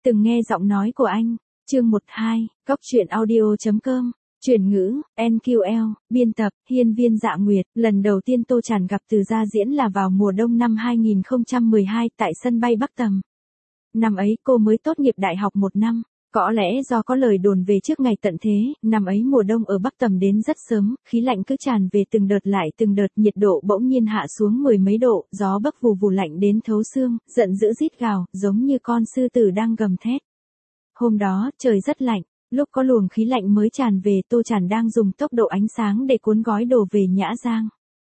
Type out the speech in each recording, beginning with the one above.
Từng nghe giọng nói của anh. Chương 12, góc truyện audio.com. Chuyển ngữ, NQL, biên tập, Hiên Viên Dạ Nguyệt. Lần đầu tiên Tô Tràn gặp Từ Gia Diễn là vào mùa đông năm 2012 tại sân bay Bắc Tầm. Năm ấy cô mới tốt nghiệp đại học 1 năm. Có lẽ do có lời đồn về trước ngày tận thế, năm ấy mùa đông ở Bắc Tầm đến rất sớm, khí lạnh cứ tràn về từng đợt lại từng đợt, nhiệt độ bỗng nhiên hạ xuống 10 mấy độ, gió bấc vù vù lạnh đến thấu xương, giận dữ rít gào, giống như con sư tử đang gầm thét. Hôm đó, trời rất lạnh, lúc có luồng khí lạnh mới tràn về, Tô Tràn đang dùng tốc độ ánh sáng để cuốn gói đồ về Nhã Giang.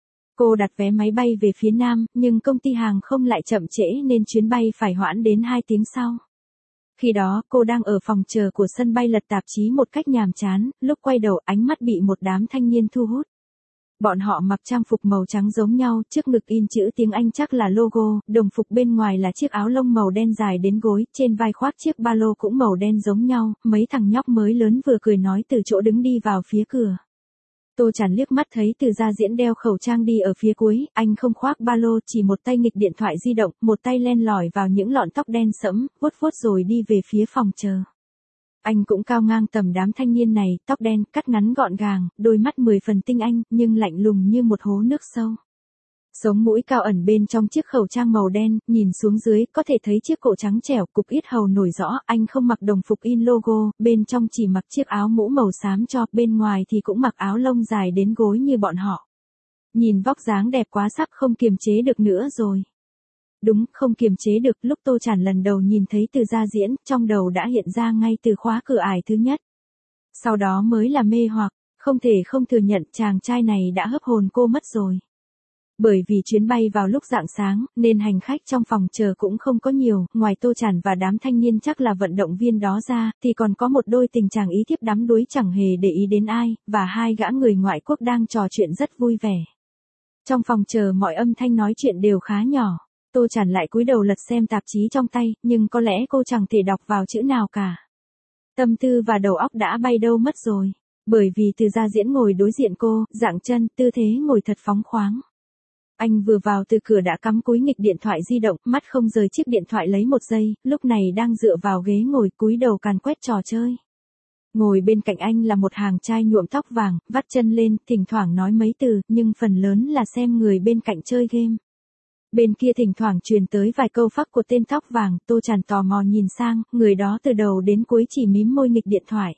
Cô đặt vé máy bay về phía Nam, nhưng công ty hàng không lại chậm trễ nên chuyến bay phải hoãn đến 2 tiếng sau. Khi đó, cô đang ở phòng chờ của sân bay lật tạp chí một cách nhàm chán, lúc quay đầu ánh mắt bị một đám thanh niên thu hút. Bọn họ mặc trang phục màu trắng giống nhau, trước ngực in chữ tiếng Anh chắc là logo, đồng phục bên ngoài là chiếc áo lông màu đen dài đến gối, trên vai khoác chiếc ba lô cũng màu đen giống nhau, mấy thằng nhóc mới lớn vừa cười nói từ chỗ đứng đi vào phía cửa. Tô Tràn liếc mắt thấy Từ Gia Diễn đeo khẩu trang đi ở phía cuối, anh không khoác ba lô, chỉ một tay nghịch điện thoại di động, một tay len lỏi vào những lọn tóc đen sẫm, vuốt vuốt rồi đi về phía phòng chờ. Anh cũng cao ngang tầm đám thanh niên này, tóc đen, cắt ngắn gọn gàng, đôi mắt 10 phần tinh anh, nhưng lạnh lùng như một hố nước sâu. Sống mũi cao ẩn bên trong chiếc khẩu trang màu đen, nhìn xuống dưới, có thể thấy chiếc cổ trắng trẻo, cục yết hầu nổi rõ, anh không mặc đồng phục in logo, bên trong chỉ mặc chiếc áo mũ màu xám cho, bên ngoài thì cũng mặc áo lông dài đến gối như bọn họ. Nhìn vóc dáng đẹp quá sắp không kiềm chế được nữa rồi. Đúng, không kiềm chế được, lúc Tô Tràn lần đầu nhìn thấy Từ Gia Diễn, trong đầu đã hiện ra ngay từ khóa cửa ải thứ nhất. Sau đó mới là mê hoặc, không thể không thừa nhận chàng trai này đã hấp hồn cô mất rồi. Bởi vì chuyến bay vào lúc rạng sáng, nên hành khách trong phòng chờ cũng không có nhiều, ngoài Tô Tràn và đám thanh niên chắc là vận động viên đó ra, thì còn có một đôi tình chàng ý thiếp đắm đuối chẳng hề để ý đến ai, và 2 gã người ngoại quốc đang trò chuyện rất vui vẻ. Trong phòng chờ mọi âm thanh nói chuyện đều khá nhỏ. Tô Tràn lại cúi đầu lật xem tạp chí trong tay, nhưng có lẽ cô chẳng thể đọc vào chữ nào cả. Tâm tư và đầu óc đã bay đâu mất rồi. Bởi vì Từ Gia Diễn ngồi đối diện cô, dạng chân, tư thế ngồi thật phóng khoáng. Anh vừa vào từ cửa đã cắm cúi nghịch điện thoại di động, mắt không rời chiếc điện thoại lấy 1 giây, lúc này đang dựa vào ghế ngồi cúi đầu càn quét trò chơi. Ngồi bên cạnh anh là một hàng trai nhuộm tóc vàng, vắt chân lên, thỉnh thoảng nói mấy từ, nhưng phần lớn là xem người bên cạnh chơi game. Bên kia thỉnh thoảng truyền tới vài câu phắc của tên tóc vàng, Tô Tràn tò mò nhìn sang, người đó từ đầu đến cuối chỉ mím môi nghịch điện thoại.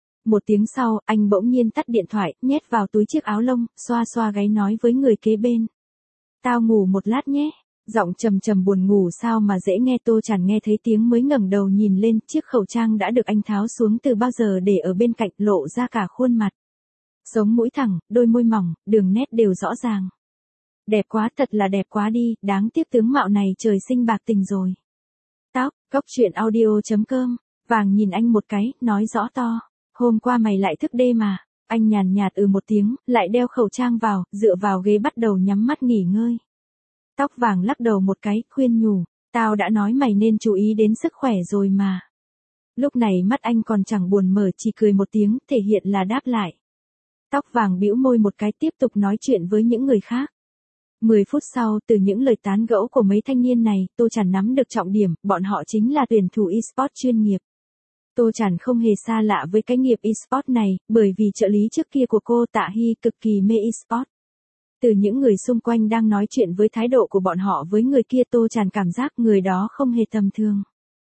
1 tiếng sau, anh bỗng nhiên tắt điện thoại, nhét vào túi chiếc áo lông, xoa xoa gáy nói với người kế bên. Tao ngủ một lát nhé. Giọng trầm trầm buồn ngủ sao mà dễ nghe. Tô Tràn nghe thấy tiếng mới ngẩng đầu nhìn lên, chiếc khẩu trang đã được anh tháo xuống từ bao giờ để ở bên cạnh, lộ ra cả khuôn mặt. Sống mũi thẳng, đôi môi mỏng, đường nét đều rõ ràng. Đẹp quá, thật là đẹp quá đi, đáng tiếc tướng mạo này trời sinh bạc tình rồi. Tóc, góc truyện audio.com. Vàng nhìn anh một cái, nói rõ to. Hôm qua mày lại thức đêm mà. Anh nhàn nhạt một tiếng, lại đeo khẩu trang vào, dựa vào ghế bắt đầu nhắm mắt nghỉ ngơi. Tóc vàng lắc đầu một cái, khuyên nhủ. Tao đã nói mày nên chú ý đến sức khỏe rồi mà. Lúc này mắt anh còn chẳng buồn mở, chỉ cười một tiếng, thể hiện là đáp lại. Tóc vàng bĩu môi một cái, tiếp tục nói chuyện với những người khác. 10 phút sau, từ những lời tán gẫu của mấy thanh niên này, Tô Tràn nắm được trọng điểm, bọn họ chính là tuyển thủ eSports chuyên nghiệp. Tô Tràn không hề xa lạ với cái nghiệp eSports này, bởi vì trợ lý trước kia của cô Tạ Hy cực kỳ mê eSports. Từ những người xung quanh đang nói chuyện với thái độ của bọn họ với người kia, Tô Tràn cảm giác người đó không hề tầm thường.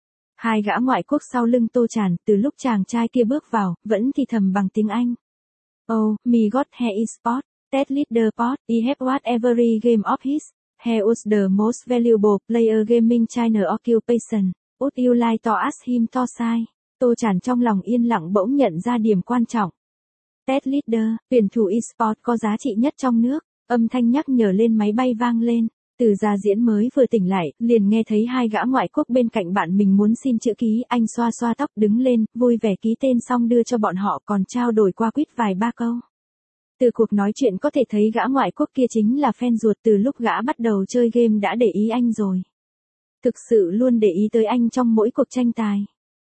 2 gã ngoại quốc sau lưng Tô Tràn, từ lúc chàng trai kia bước vào, vẫn thì thầm bằng tiếng Anh. Oh, me got hair eSports. Ted leader pot, he have what every game of his. He was the most valuable player gaming China occupation. Would you like to ask him to sign? Tô Tràn trong lòng yên lặng bỗng nhận ra điểm quan trọng. Ted leader, tuyển thủ eSports có giá trị nhất trong nước. Âm thanh nhắc nhở lên máy bay vang lên. Từ Gia Diễn mới vừa tỉnh lại, liền nghe thấy 2 gã ngoại quốc bên cạnh bạn mình muốn xin chữ ký. Anh xoa xoa tóc đứng lên, vui vẻ ký tên xong đưa cho bọn họ, còn trao đổi qua quýt vài ba câu. Từ cuộc nói chuyện có thể thấy gã ngoại quốc kia chính là fan ruột, từ lúc gã bắt đầu chơi game đã để ý anh rồi. Thực sự luôn để ý tới anh trong mỗi cuộc tranh tài.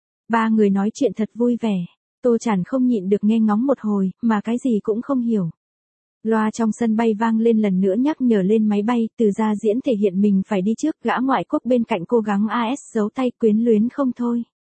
3 người nói chuyện thật vui vẻ. Tô Tràn không nhịn được nghe ngóng một hồi, mà cái gì cũng không hiểu. Loa trong sân bay vang lên lần nữa nhắc nhở lên máy bay, Từ Gia Diễn thể hiện mình phải đi trước, gã ngoại quốc bên cạnh cố gắng AS giấu tay quyến luyến không thôi.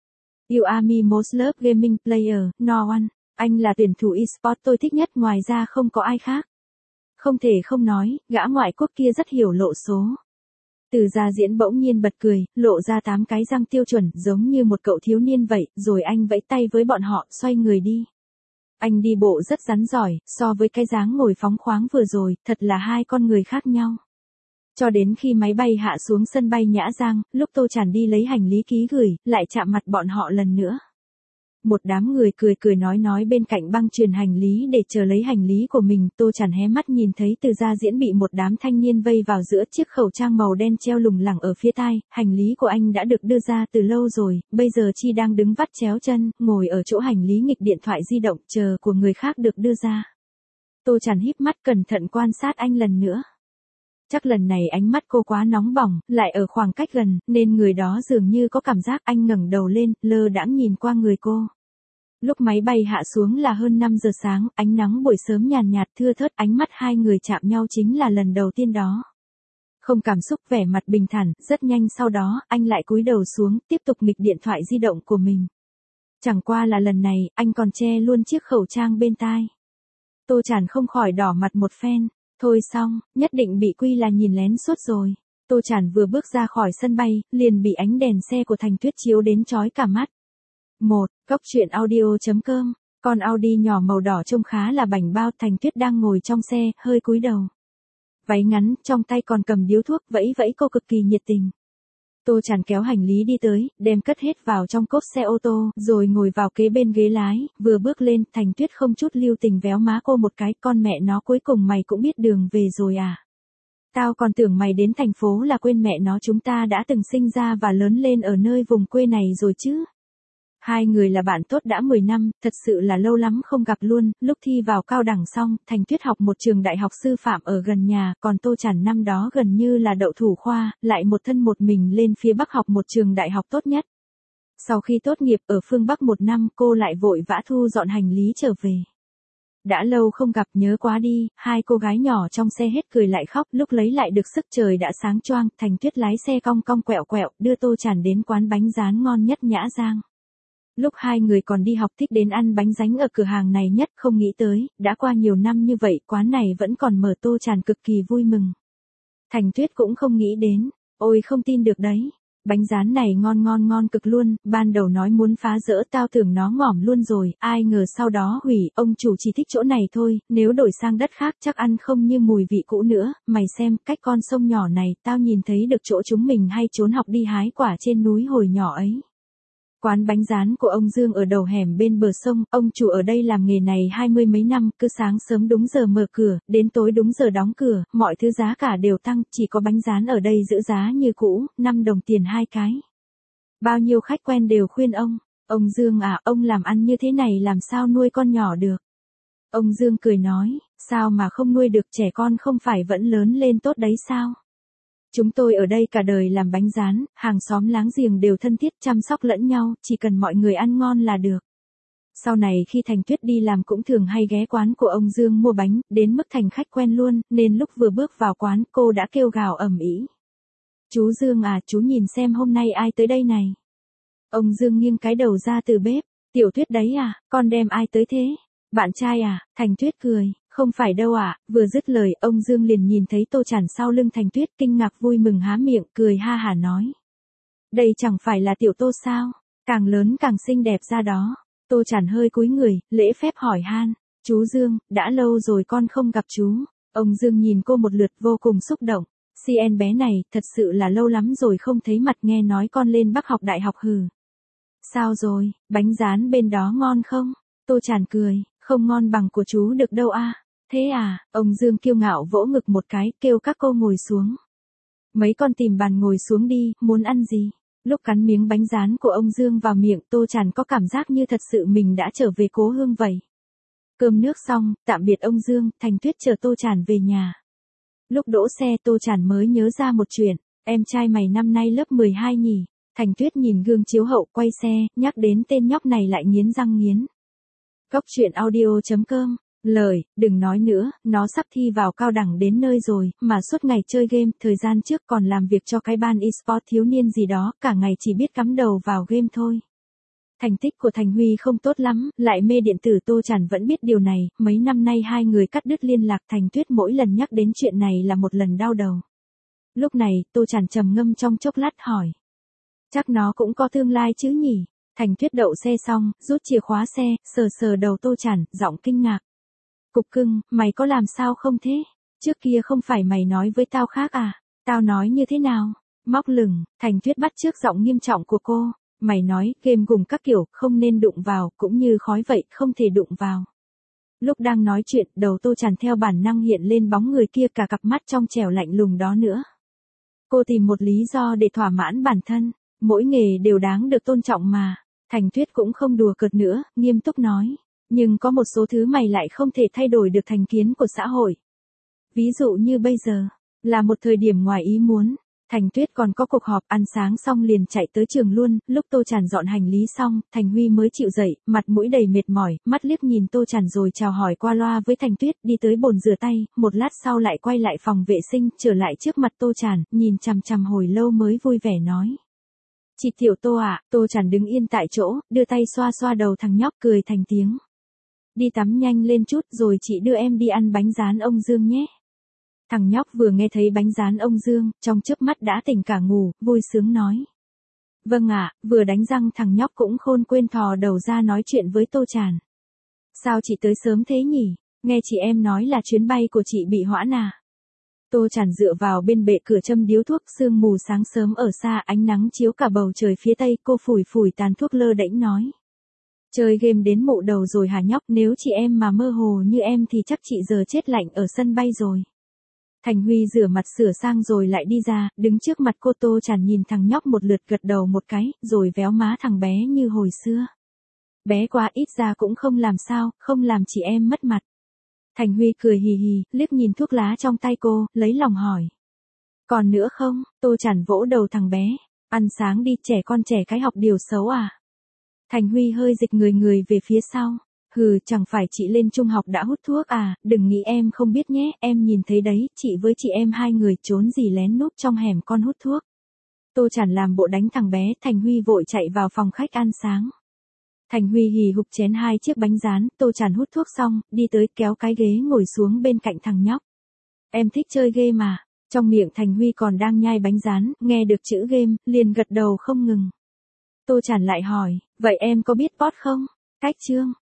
You are my most loved gaming player, no one. Anh là tuyển thủ eSports tôi thích nhất, ngoài ra không có ai khác. Không thể không nói, gã ngoại quốc kia rất hiểu lộ số. Từ Gia Diễn bỗng nhiên bật cười, lộ ra 8 cái răng tiêu chuẩn, giống như một cậu thiếu niên vậy, rồi anh vẫy tay với bọn họ, xoay người đi. Anh đi bộ rất rắn giỏi, so với cái dáng ngồi phóng khoáng vừa rồi, thật là hai con người khác nhau. Cho đến khi máy bay hạ xuống sân bay Nhã Giang, lúc Tô Tràn đi lấy hành lý ký gửi, lại chạm mặt bọn họ lần nữa. Một đám người cười cười nói bên cạnh băng truyền hành lý để chờ lấy hành lý của mình. Tô Tràn hé mắt nhìn thấy Từ Gia Diễn bị một đám thanh niên vây vào giữa, chiếc khẩu trang màu đen treo lủng lẳng ở phía tai. Hành lý của anh đã được đưa ra từ lâu rồi, bây giờ Chi đang đứng vắt chéo chân, ngồi ở chỗ hành lý nghịch điện thoại di động chờ của người khác được đưa ra. Tô Tràn híp mắt cẩn thận quan sát anh lần nữa. Chắc lần này ánh mắt cô quá nóng bỏng, lại ở khoảng cách gần, nên người đó dường như có cảm giác. Anh ngẩng đầu lên, lơ đãng nhìn qua người cô. Lúc máy bay hạ xuống là hơn 5 giờ sáng, ánh nắng buổi sớm nhàn nhạt thưa thớt, ánh mắt hai người chạm nhau chính là lần đầu tiên đó. Không cảm xúc, vẻ mặt bình thản, rất nhanh sau đó, anh lại cúi đầu xuống, tiếp tục nghịch điện thoại di động của mình. Chẳng qua là lần này, anh còn che luôn chiếc khẩu trang bên tai. Tô Tràn không khỏi đỏ mặt một phen. Thôi xong, nhất định bị quy là nhìn lén suốt rồi. Tô Tràn vừa bước ra khỏi sân bay, liền bị ánh đèn xe của Thành Tuyết chiếu đến chói cả mắt. Góc truyện audio.com. Con Audi nhỏ màu đỏ trông khá là bảnh bao. Thành Tuyết đang ngồi trong xe, hơi cúi đầu. Váy ngắn, trong tay còn cầm điếu thuốc, vẫy vẫy cô cực kỳ nhiệt tình. Tô Tràn kéo hành lý đi tới, đem cất hết vào trong cốp xe ô tô, rồi ngồi vào kế bên ghế lái. Vừa bước lên, Thành Tuyết không chút lưu tình véo má cô một cái. Con mẹ nó, cuối cùng mày cũng biết đường về rồi à? Tao còn tưởng mày đến thành phố là quên mẹ nó chúng ta đã từng sinh ra và lớn lên ở nơi vùng quê này rồi chứ. Hai người là bạn tốt đã 10 năm, thật sự là lâu lắm không gặp luôn. Lúc thi vào cao đẳng xong, Thành Tuyết học một trường đại học sư phạm ở gần nhà, còn Tô Tràn năm đó gần như là đậu thủ khoa, lại một thân một mình lên phía Bắc học một trường đại học tốt nhất. Sau khi tốt nghiệp ở phương Bắc 1 năm, cô lại vội vã thu dọn hành lý trở về. Đã lâu không gặp, nhớ quá đi. Hai cô gái nhỏ trong xe hết cười lại khóc. Lúc lấy lại được sức trời đã sáng choang, Thành Tuyết lái xe cong cong quẹo quẹo, đưa Tô Tràn đến quán bánh rán ngon nhất Nhã Giang. Lúc hai người còn đi học thích đến ăn bánh ránh ở cửa hàng này nhất, không nghĩ tới, đã qua nhiều năm như vậy, quán này vẫn còn mở. Tô Tràn cực kỳ vui mừng. Thành Tuyết cũng không nghĩ đến, ôi không tin được đấy. Bánh rán này ngon cực luôn, ban đầu nói muốn phá rỡ, tao tưởng nó ngỏm luôn rồi, ai ngờ sau đó hủy. Ông chủ chỉ thích chỗ này thôi, nếu đổi sang đất khác chắc ăn không như mùi vị cũ nữa. Mày xem, cách con sông nhỏ này, tao nhìn thấy được chỗ chúng mình hay trốn học đi hái quả trên núi hồi nhỏ ấy. Quán bánh rán của ông Dương ở đầu hẻm bên bờ sông, ông chủ ở đây làm nghề này 20 mấy năm, cứ sáng sớm đúng giờ mở cửa, đến tối đúng giờ đóng cửa, mọi thứ giá cả đều tăng, chỉ có bánh rán ở đây giữ giá như cũ, 5 đồng tiền 2 cái. Bao nhiêu khách quen đều khuyên ông Dương à, ông làm ăn như thế này làm sao nuôi con nhỏ được. Ông Dương cười nói, sao mà không nuôi được, trẻ con không phải vẫn lớn lên tốt đấy sao? Chúng tôi ở đây cả đời làm bánh rán, hàng xóm láng giềng đều thân thiết chăm sóc lẫn nhau, chỉ cần mọi người ăn ngon là được. Sau này khi Thành Tuyết đi làm cũng thường hay ghé quán của ông Dương mua bánh, đến mức thành khách quen luôn, nên lúc vừa bước vào quán cô đã kêu gào ầm ĩ. Chú Dương à, chú nhìn xem hôm nay ai tới đây này. Ông Dương nghiêng cái đầu ra từ bếp, Tiểu Tuyết đấy à, con đem ai tới thế? Bạn trai à? Thành Tuyết cười. Không phải đâu ạ. Vừa dứt lời, ông Dương liền nhìn thấy Tô Tràn sau lưng Thành Tuyết, kinh ngạc vui mừng há miệng, cười ha hả nói. Đây chẳng phải là Tiểu Tô sao? Càng lớn càng xinh đẹp ra đó. Tô Tràn hơi cúi người, lễ phép hỏi han. Chú Dương, đã lâu rồi con không gặp chú. Ông Dương nhìn cô một lượt vô cùng xúc động. CN bé này, thật sự là lâu lắm rồi không thấy mặt, nghe nói con lên Bắc học đại học hừ. Sao rồi, bánh rán bên đó ngon không? Tô Tràn cười, không ngon bằng của chú được đâu a. Thế à, ông Dương kiêu ngạo vỗ ngực một cái, kêu các cô ngồi xuống. Mấy con tìm bàn ngồi xuống đi, muốn ăn gì? Lúc cắn miếng bánh rán của ông Dương vào miệng, Tô Tràn có cảm giác như thật sự mình đã trở về cố hương vậy. Cơm nước xong, tạm biệt ông Dương, Thành Tuyết chờ Tô Tràn về nhà. Lúc đỗ xe Tô Tràn mới nhớ ra một chuyện, em trai mày năm nay lớp 12 nhỉ? Thành Tuyết nhìn gương chiếu hậu quay xe, nhắc đến tên nhóc này lại nghiến răng nghiến. Góc truyện audio.com. Lời, đừng nói nữa, nó sắp thi vào cao đẳng đến nơi rồi, mà suốt ngày chơi game, thời gian trước còn làm việc cho cái ban eSports thiếu niên gì đó, cả ngày chỉ biết cắm đầu vào game thôi. Thành tích của Thành Huy không tốt lắm, lại mê điện tử. Tô Chản vẫn biết điều này, mấy năm nay hai người cắt đứt liên lạc. Thành Tuyết mỗi lần nhắc đến chuyện này là một lần đau đầu. Lúc này, Tô Chản trầm ngâm trong chốc lát hỏi. Chắc nó cũng có tương lai chứ nhỉ? Thành Tuyết đậu xe xong, rút chìa khóa xe, sờ sờ đầu Tô Chản, giọng kinh ngạc. Cục cưng, mày có làm sao không thế? Trước kia không phải mày nói với tao khác à? Tao nói như thế nào? Móc lửng, Thành Tuyết bắt chước giọng nghiêm trọng của cô. Mày nói, game gùng các kiểu, không nên đụng vào, cũng như khói vậy, không thể đụng vào. Lúc đang nói chuyện, đầu Tô Chản theo bản năng hiện lên bóng người kia, cả cặp mắt trong trẻo lạnh lùng đó nữa. Cô tìm một lý do để thỏa mãn bản thân. Mỗi nghề đều đáng được tôn trọng mà. Thành Tuyết cũng không đùa cợt nữa, nghiêm túc nói. Nhưng có một số thứ mày lại không thể thay đổi được thành kiến của xã hội. Ví dụ như bây giờ, là một thời điểm ngoài ý muốn. Thành Tuyết còn có cuộc họp, ăn sáng xong liền chạy tới trường luôn. Lúc Tô Chản dọn hành lý xong, Thành Huy mới chịu dậy, mặt mũi đầy mệt mỏi, mắt liếc nhìn Tô Chản rồi chào hỏi qua loa với Thành Tuyết, đi tới bồn rửa tay, một lát sau lại quay lại phòng vệ sinh, trở lại trước mặt Tô Chản, nhìn chằm chằm hồi lâu mới vui vẻ nói. Chị Tiểu Tô ạ. Tô Chản đứng yên tại chỗ, đưa tay xoa xoa đầu thằng nhóc, cười thành tiếng. Đi tắm nhanh lên chút rồi chị đưa em đi ăn bánh rán ông Dương nhé. Thằng nhóc vừa nghe thấy bánh rán ông Dương, trong chớp mắt đã tỉnh cả ngủ, vui sướng nói. Vâng ạ. Vừa đánh răng thằng nhóc cũng khôn quên thò đầu ra nói chuyện với Tô Chản. Sao chị tới sớm thế nhỉ? Nghe chị em nói là chuyến bay của chị bị hoãn à? Tô Chản dựa vào bên bệ cửa châm điếu thuốc, sương mù sáng sớm ở xa, ánh nắng chiếu cả bầu trời phía tây, cô phủi phủi tàn thuốc lơ đễnh nói. Chơi game đến mụ đầu rồi hả nhóc, nếu chị em mà mơ hồ như em thì chắc chị giờ chết lạnh ở sân bay rồi. Thành Huy rửa mặt sửa sang rồi lại đi ra, đứng trước mặt cô. Tô Chản nhìn thằng nhóc một lượt, gật đầu một cái, rồi véo má thằng bé như hồi xưa. Bé quá, ít ra cũng không làm sao, không làm chị em mất mặt. Thành Huy cười hì hì, liếc nhìn thuốc lá trong tay cô, lấy lòng hỏi. Còn nữa không? Tô Chản vỗ đầu thằng bé. Ăn sáng đi, trẻ con trẻ cái học điều xấu à? Thành Huy hơi dịch người về phía sau. Hừ, chẳng phải chị lên trung học đã hút thuốc à, đừng nghĩ em không biết nhé, em nhìn thấy đấy, chị với chị em hai người trốn gì lén núp trong hẻm con hút thuốc. Tô Chản làm bộ đánh thằng bé, Thành Huy vội chạy vào phòng khách ăn sáng. Thành Huy hì hục chén 2 chiếc bánh rán, Tô Chản hút thuốc xong, đi tới kéo cái ghế ngồi xuống bên cạnh thằng nhóc. Em thích chơi game mà. Trong miệng Thành Huy còn đang nhai bánh rán, nghe được chữ game, liền gật đầu không ngừng. Tô Chản lại hỏi, vậy em có biết bot không? Cách chương.